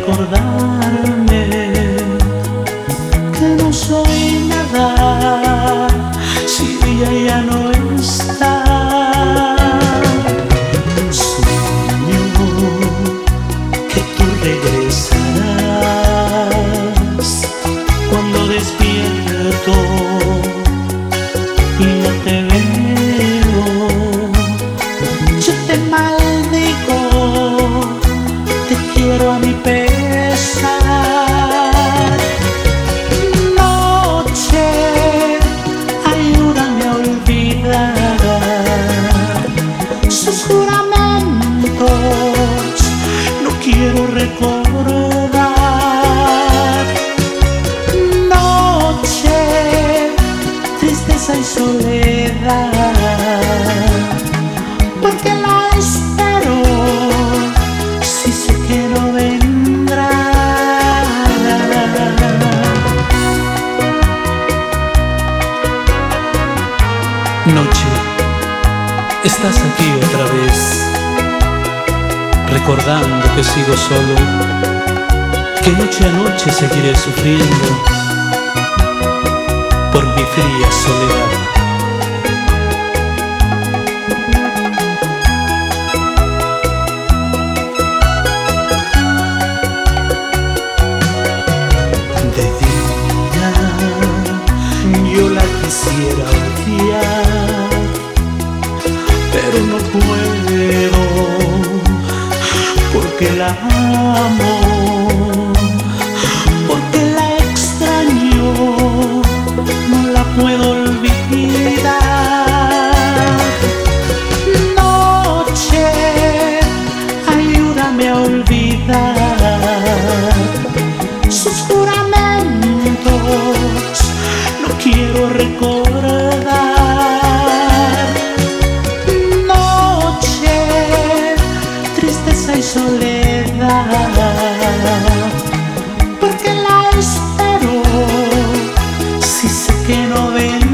recordarme que no soy nada si ella ya no está. Sueño que tú regresarás cuando despierto y no te veo. Yo te maldigo, te quiero a mi pesar. Noche, ayúdame a olvidar sus juramentos, no quiero recordar. Noche, tristeza y soledad, porque la espero si sé que no vendrá. Noche, estás aquí otra vez, recordando que sigo solo, que noche a noche seguiré sufriendo por mi fría soledad. De día yo la quisiera odiar, pero no puedo porque la amo, porque la extraño, no la puedo olvidar. Noche, ayúdame a olvidar sus juramentos, no quiero recordar. Noche, tristeza y soledad, porque la espero si sé que no vendrá.